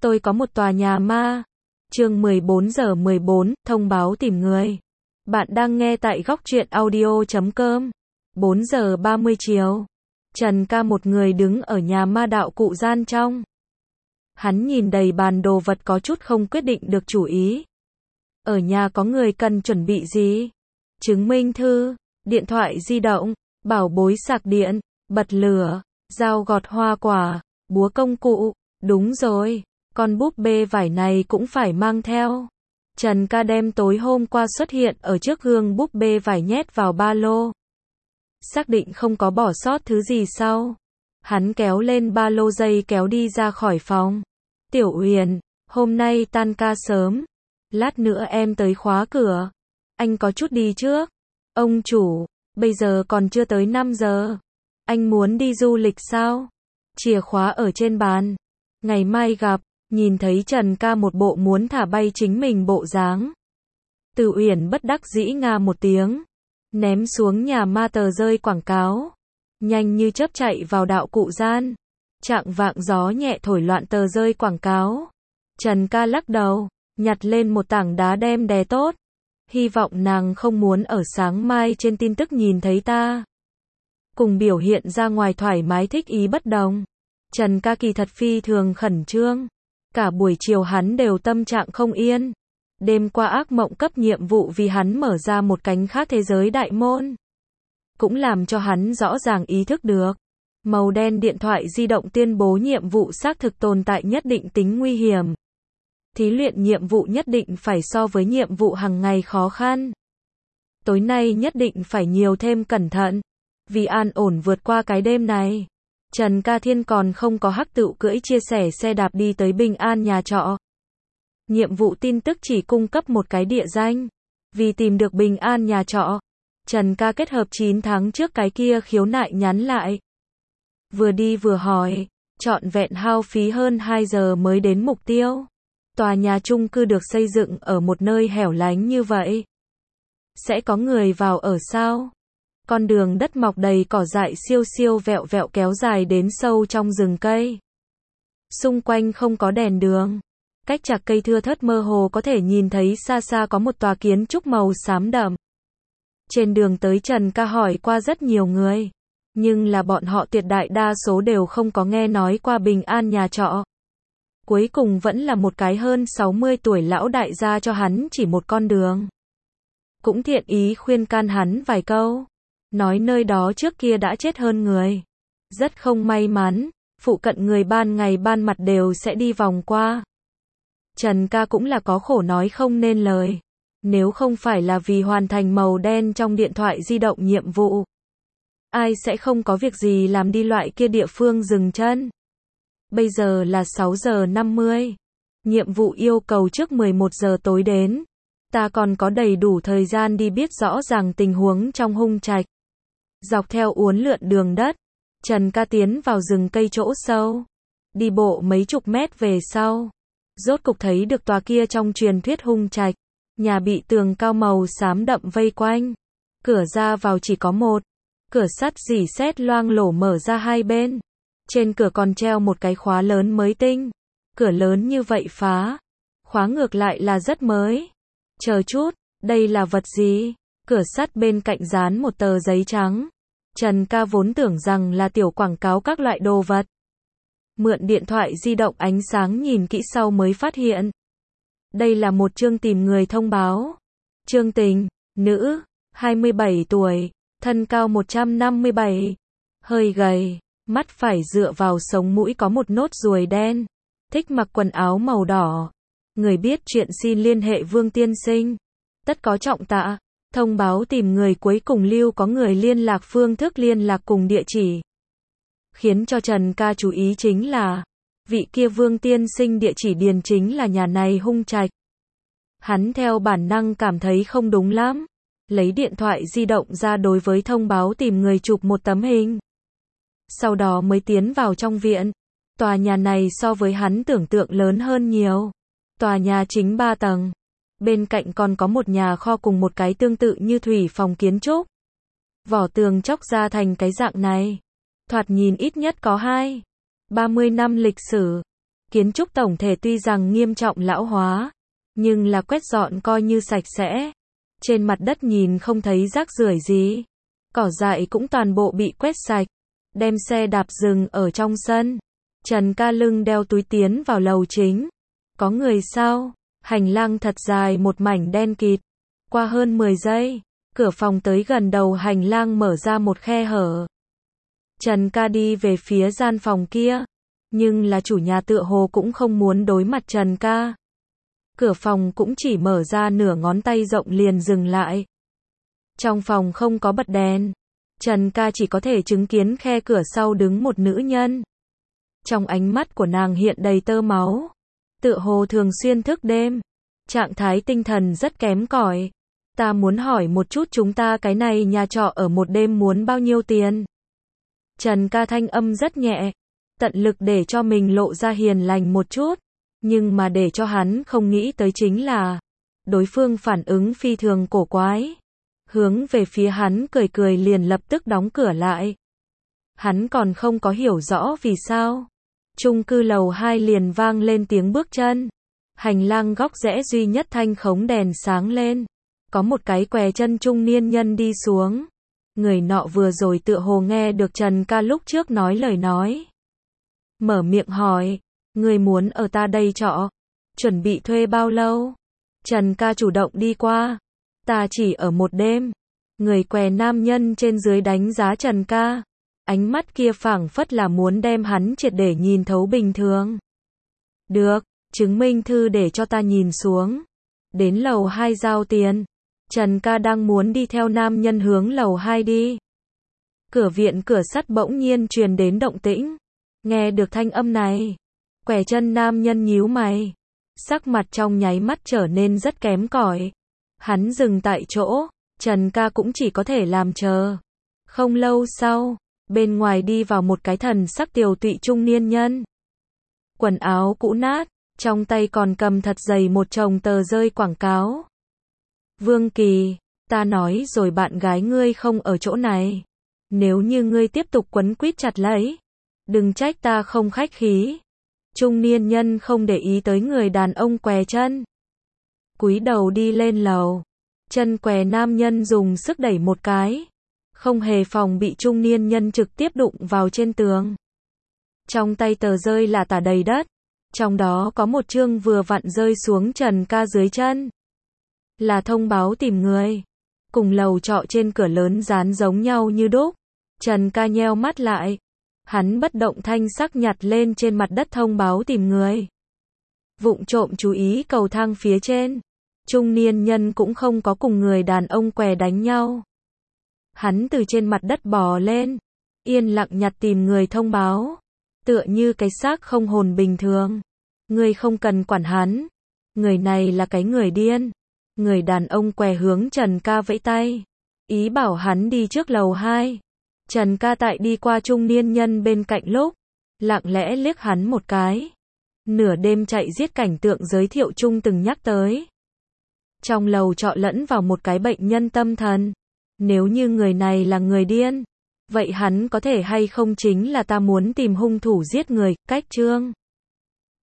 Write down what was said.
Tôi có một tòa nhà ma. Chương 14 giờ 14, thông báo tìm người. Bạn đang nghe tại góc truyện audio.com. 4 giờ 30 chiều. Trần Ca một người đứng ở nhà ma đạo cụ gian trong. Hắn nhìn đầy bàn đồ vật có chút không quyết định được chủ ý. Ở nhà có người cần chuẩn bị gì? Chứng minh thư, điện thoại di động, bảo bối sạc điện, bật lửa, dao gọt hoa quả, búa công cụ. Đúng rồi, con búp bê vải này cũng phải mang theo. Trần Ca đem tối hôm qua xuất hiện ở trước gương búp bê vải nhét vào ba lô. Xác định không có bỏ sót thứ gì sau. Hắn kéo lên ba lô dây kéo đi ra khỏi phòng. Tiểu Uyển, hôm nay tan ca sớm. Lát nữa em tới khóa cửa. Anh có chút đi trước. Ông chủ, bây giờ còn chưa tới 5 giờ. Anh muốn đi du lịch sao? Chìa khóa ở trên bàn. Ngày mai gặp. Nhìn thấy Trần Ca một bộ muốn thả bay chính mình bộ dáng. Từ Uyển bất đắc dĩ nga một tiếng. Ném xuống nhà ma tờ rơi quảng cáo. Nhanh như chớp chạy vào đạo cụ gian. Trạng vạng gió nhẹ thổi loạn tờ rơi quảng cáo. Trần Ca lắc đầu, nhặt lên một tảng đá đem đè tốt. Hy vọng nàng không muốn ở sáng mai trên tin tức nhìn thấy ta. Cùng biểu hiện ra ngoài thoải mái thích ý bất đồng. Trần Ca kỳ thật phi thường khẩn trương. Cả buổi chiều hắn đều tâm trạng không yên. Đêm qua ác mộng cấp nhiệm vụ vì hắn mở ra một cánh khác thế giới đại môn. Cũng làm cho hắn rõ ràng ý thức được. Màu đen điện thoại di động tuyên bố nhiệm vụ xác thực tồn tại nhất định tính nguy hiểm. Thí luyện nhiệm vụ nhất định phải so với nhiệm vụ hàng ngày khó khăn. Tối nay nhất định phải nhiều thêm cẩn thận. Vì an ổn vượt qua cái đêm này. Trần Ca Thiên còn không có hắc tựu cưỡi chia sẻ xe đạp đi tới Bình An nhà trọ. Nhiệm vụ tin tức chỉ cung cấp một cái địa danh. Vì tìm được Bình An nhà trọ, Trần Ca kết hợp 9 tháng trước cái kia khiếu nại nhắn lại. Vừa đi vừa hỏi, trọn vẹn hao phí hơn 2 giờ mới đến mục tiêu. Tòa nhà chung cư được xây dựng ở một nơi hẻo lánh như vậy. Sẽ có người vào ở sao? Con đường đất mọc đầy cỏ dại siêu siêu vẹo vẹo kéo dài đến sâu trong rừng cây. Xung quanh không có đèn đường. Cách chạc cây thưa thớt mơ hồ có thể nhìn thấy xa xa có một tòa kiến trúc màu xám đậm. Trên đường tới Trần Ca hỏi qua rất nhiều người. Nhưng là bọn họ tuyệt đại đa số đều không có nghe nói qua Bình An nhà trọ. Cuối cùng vẫn là một cái hơn 60 tuổi lão đại gia cho hắn chỉ một con đường. Cũng thiện ý khuyên can hắn vài câu. Nói nơi đó trước kia đã chết hơn người. Rất không may mắn, phụ cận người ban ngày ban mặt đều sẽ đi vòng qua. Trần Ca cũng là có khổ nói không nên lời. Nếu không phải là vì hoàn thành màu đen trong điện thoại di động nhiệm vụ. Ai sẽ không có việc gì làm đi loại kia địa phương dừng chân. Bây giờ là 6 giờ 50. Nhiệm vụ yêu cầu trước 11 giờ tối đến. Ta còn có đầy đủ thời gian đi biết rõ ràng tình huống trong hung trạch. Dọc theo uốn lượn đường đất, Trần Ca tiến vào rừng cây chỗ sâu. Đi bộ mấy chục mét về sau. Rốt cục thấy được tòa kia trong truyền thuyết hung trạch. Nhà bị tường cao màu xám đậm vây quanh. Cửa ra vào chỉ có một. Cửa sắt rỉ sét loang lổ mở ra hai bên. Trên cửa còn treo một cái khóa lớn mới tinh. Cửa lớn như vậy phá. Khóa ngược lại là rất mới. Chờ chút, đây là vật gì? Cửa sắt bên cạnh dán một tờ giấy trắng. Trần Ca vốn tưởng rằng là tiểu quảng cáo các loại đồ vật. Mượn điện thoại di động ánh sáng nhìn kỹ sau mới phát hiện. Đây là một chương tìm người thông báo. Trương Tình, nữ, 27 tuổi, thân cao 157, hơi gầy, mắt phải dựa vào sống mũi có một nốt ruồi đen, thích mặc quần áo màu đỏ. Người biết chuyện xin liên hệ Vương tiên sinh. Tất có trọng tạ. Thông báo tìm người cuối cùng lưu có người liên lạc phương thức liên lạc cùng địa chỉ. Khiến cho Trần Ca chú ý chính là vị kia Vương tiên sinh địa chỉ điền chính là nhà này hung trạch. Hắn theo bản năng cảm thấy không đúng lắm. Lấy điện thoại di động ra đối với thông báo tìm người chụp một tấm hình. Sau đó mới tiến vào trong viện. Tòa nhà này so với hắn tưởng tượng lớn hơn nhiều. Tòa nhà chính 3 tầng. Bên cạnh còn có một nhà kho cùng một cái tương tự như thủy phòng kiến trúc. Vỏ tường chóc ra thành cái dạng này. Thoạt nhìn ít nhất có 30 năm lịch sử. Kiến trúc tổng thể tuy rằng nghiêm trọng lão hóa, nhưng là quét dọn coi như sạch sẽ. Trên mặt đất nhìn không thấy rác rưởi gì. Cỏ dại cũng toàn bộ bị quét sạch. Đem xe đạp dừng ở trong sân. Trần Ca lưng đeo túi tiến vào lầu chính. Có người sao? Hành lang thật dài một mảnh đen kịt. Qua hơn 10 giây, cửa phòng tới gần đầu hành lang mở ra một khe hở. Trần Ca đi về phía gian phòng kia, nhưng là chủ nhà tựa hồ cũng không muốn đối mặt Trần Ca. Cửa phòng cũng chỉ mở ra nửa ngón tay rộng liền dừng lại. Trong phòng không có bật đèn, Trần Ca chỉ có thể chứng kiến khe cửa sau đứng một nữ nhân. Trong ánh mắt của nàng hiện đầy tơ máu, tựa hồ thường xuyên thức đêm, trạng thái tinh thần rất kém cỏi. Ta muốn hỏi một chút chúng ta cái này nhà trọ ở một đêm muốn bao nhiêu tiền? Trần Ca thanh âm rất nhẹ, tận lực để cho mình lộ ra hiền lành một chút, nhưng mà để cho hắn không nghĩ tới chính là, đối phương phản ứng phi thường cổ quái. Hướng về phía hắn cười cười liền lập tức đóng cửa lại. Hắn còn không có hiểu rõ vì sao. Chung cư lầu 2 liền vang lên tiếng bước chân. Hành lang góc rẽ duy nhất thanh khống đèn sáng lên. Có một cái què chân trung niên nhân đi xuống. Người nọ vừa rồi tựa hồ nghe được Trần Ca lúc trước nói lời nói. Mở miệng hỏi, người muốn ở ta đây trọ? Chuẩn bị thuê bao lâu? Trần Ca chủ động đi qua. Ta chỉ ở một đêm. Người què nam nhân trên dưới đánh giá Trần Ca. Ánh mắt kia phảng phất là muốn đem hắn triệt để nhìn thấu bình thường. Được, chứng minh thư để cho ta nhìn xuống. Đến lầu 2 giao tiền. Trần Ca đang muốn đi theo nam nhân hướng lầu 2 đi. Cửa viện cửa sắt bỗng nhiên truyền đến động tĩnh. Nghe được thanh âm này, què chân nam nhân nhíu mày. Sắc mặt trong nháy mắt trở nên rất kém cỏi. Hắn dừng tại chỗ, Trần Ca cũng chỉ có thể làm chờ. Không lâu sau, bên ngoài đi vào một cái thần sắc tiều tụy trung niên nhân. Quần áo cũ nát, trong tay còn cầm thật dày một chồng tờ rơi quảng cáo. Vương Kỳ, ta nói rồi bạn gái ngươi không ở chỗ này. Nếu như ngươi tiếp tục quấn quýt chặt lấy, đừng trách ta không khách khí. Trung niên nhân không để ý tới người đàn ông què chân. Cúi đầu đi lên lầu. Chân què nam nhân dùng sức đẩy một cái. Không hề phòng bị trung niên nhân trực tiếp đụng vào trên tường. Trong tay tờ rơi là tả đầy đất. Trong đó có một chương vừa vặn rơi xuống Trần Ca dưới chân. Là thông báo tìm người. Cùng lầu trọ trên cửa lớn dán giống nhau như đúc. Trần Ca nheo mắt lại. Hắn bất động thanh sắc nhặt lên trên mặt đất thông báo tìm người. Vụng trộm chú ý cầu thang phía trên. Trung niên nhân cũng không có cùng người đàn ông què đánh nhau. Hắn từ trên mặt đất bò lên. Yên lặng nhặt tìm người thông báo. Tựa như cái xác không hồn bình thường. Người không cần quản hắn. Người này là cái người điên. Người đàn ông què hướng Trần Ca vẫy tay. Ý bảo hắn đi trước lầu 2. Trần Ca tại đi qua trung niên nhân bên cạnh lúc. Lặng lẽ liếc hắn một cái. Nửa đêm chạy giết cảnh tượng giới thiệu chung từng nhắc tới. Trong lầu trọ lẫn vào một cái bệnh nhân tâm thần. Nếu như người này là người điên, vậy hắn có thể hay không chính là ta muốn tìm hung thủ giết người, cách chương.